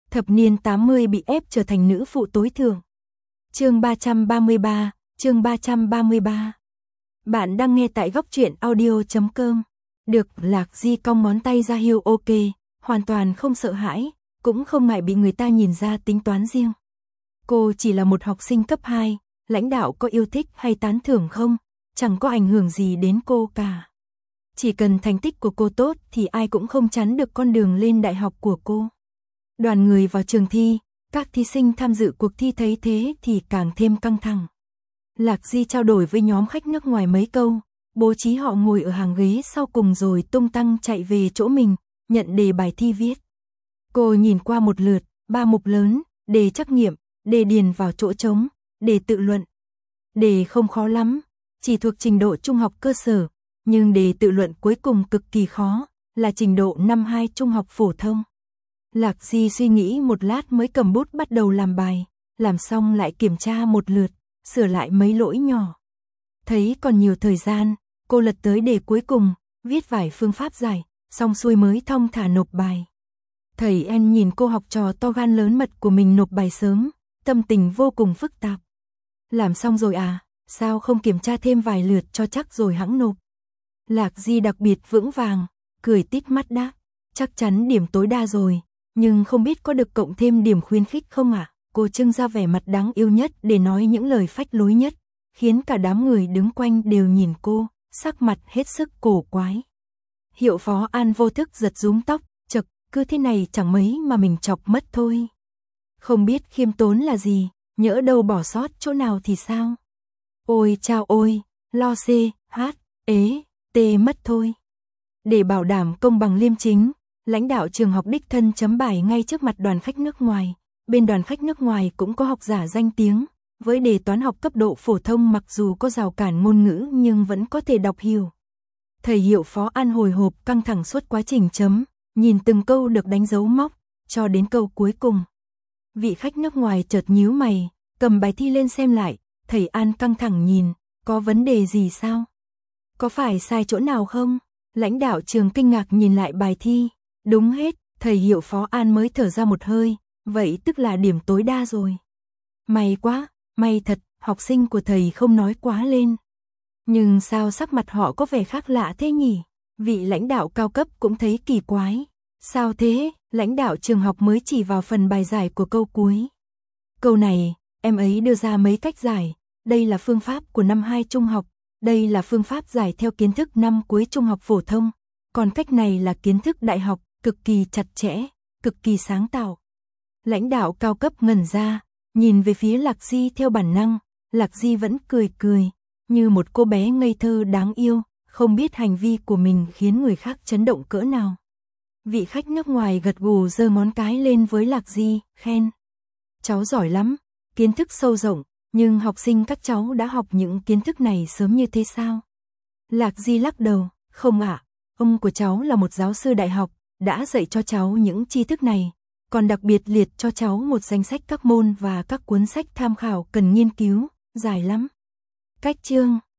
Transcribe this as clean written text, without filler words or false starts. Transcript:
Thập niên 80 bị ép trở thành nữ phụ tối thượng. Chương 333. Bạn đang nghe tại góc truyện audio.com. Được, Lạc Di cong ngón tay ra hiệu ok, hoàn toàn không sợ hãi, cũng không ngại bị người ta nhìn ra tính toán riêng. Cô chỉ là một học sinh cấp 2, lãnh đạo có yêu thích hay tán thưởng không, chẳng có ảnh hưởng gì đến cô cả. Chỉ cần thành tích của cô tốt thì ai cũng không chắn được con đường lên đại học của cô. Đoàn người vào trường thi, các thí sinh tham dự cuộc thi thấy thế thì càng thêm căng thẳng. Lạc Di trao đổi với nhóm khách nước ngoài mấy câu, bố trí họ ngồi ở hàng ghế sau cùng rồi tung tăng chạy về chỗ mình, nhận đề bài thi viết. Cô nhìn qua một lượt, 3 mục lớn, đề trắc nghiệm, đề điền vào chỗ trống, đề tự luận. Đề không khó lắm, chỉ thuộc trình độ trung học cơ sở, nhưng đề tự luận cuối cùng cực kỳ khó, là trình độ năm 2 trung học phổ thông. Lạc Di suy nghĩ một lát mới cầm bút bắt đầu làm bài, làm xong lại kiểm tra một lượt, sửa lại mấy lỗi nhỏ. Thấy còn nhiều thời gian, cô lật tới đề cuối cùng, viết vài phương pháp giải, xong xuôi mới thong thả nộp bài. Thầy En nhìn cô học trò to gan lớn mật của mình nộp bài sớm, tâm tình vô cùng phức tạp. Làm xong rồi à, sao không kiểm tra thêm vài lượt cho chắc rồi hẵng nộp. Lạc Di đặc biệt vững vàng, cười tít mắt đáp, chắc chắn điểm tối đa rồi, nhưng không biết có được cộng thêm điểm khuyến khích không ạ? Cô trưng ra vẻ mặt đáng yêu nhất để nói những lời phách lối nhất, khiến cả đám người đứng quanh đều nhìn cô, sắc mặt hết sức cổ quái. Hiệu phó An vô thức giật rúm tóc, chậc, cứ thế này chẳng mấy mà mình chọc mất thôi. Không biết khiêm tốn là gì, nhỡ đâu bỏ sót chỗ nào thì sao? Ôi chao ôi, lo xê, hát, ế, tê mất thôi. Để bảo đảm công bằng liêm chính, lãnh đạo trường học đích thân chấm bài ngay trước mặt đoàn khách nước ngoài. Bên đoàn khách nước ngoài cũng có học giả danh tiếng, với đề toán học cấp độ phổ thông mặc dù có rào cản ngôn ngữ nhưng vẫn có thể đọc hiểu. Thầy hiệu phó An hồi hộp căng thẳng suốt quá trình chấm, nhìn từng câu được đánh dấu móc, cho đến câu cuối cùng. Vị khách nước ngoài chợt nhíu mày, cầm bài thi lên xem lại, thầy An căng thẳng nhìn, có vấn đề gì sao? Có phải sai chỗ nào không? Lãnh đạo trường kinh ngạc nhìn lại bài thi, đúng hết, thầy hiệu phó An mới thở ra một hơi. Vậy tức là điểm tối đa rồi. May quá, may thật, học sinh của thầy không nói quá lên. Nhưng sao sắc mặt họ có vẻ khác lạ thế nhỉ? Vị lãnh đạo cao cấp cũng thấy kỳ quái. Sao thế? Lãnh đạo trường học mới chỉ vào phần bài giải của câu cuối. Câu này, em ấy đưa ra mấy cách giải. Đây là phương pháp của năm 2 trung học. Đây là phương pháp giải theo kiến thức năm cuối trung học phổ thông. Còn cách này là kiến thức đại học, cực kỳ chặt chẽ, cực kỳ sáng tạo. Lãnh đạo cao cấp ngẩn ra, nhìn về phía Lạc Di theo bản năng, Lạc Di vẫn cười, như một cô bé ngây thơ đáng yêu, không biết hành vi của mình khiến người khác chấn động cỡ nào. Vị khách nước ngoài gật gù giơ ngón cái lên với Lạc Di, khen. Cháu giỏi lắm, kiến thức sâu rộng, nhưng học sinh các cháu đã học những kiến thức này sớm như thế sao? Lạc Di lắc đầu, không ạ, ông của cháu là một giáo sư đại học, đã dạy cho cháu những tri thức này. Còn đặc biệt liệt cho cháu một danh sách các môn và các cuốn sách tham khảo cần nghiên cứu, dài lắm. Cách chương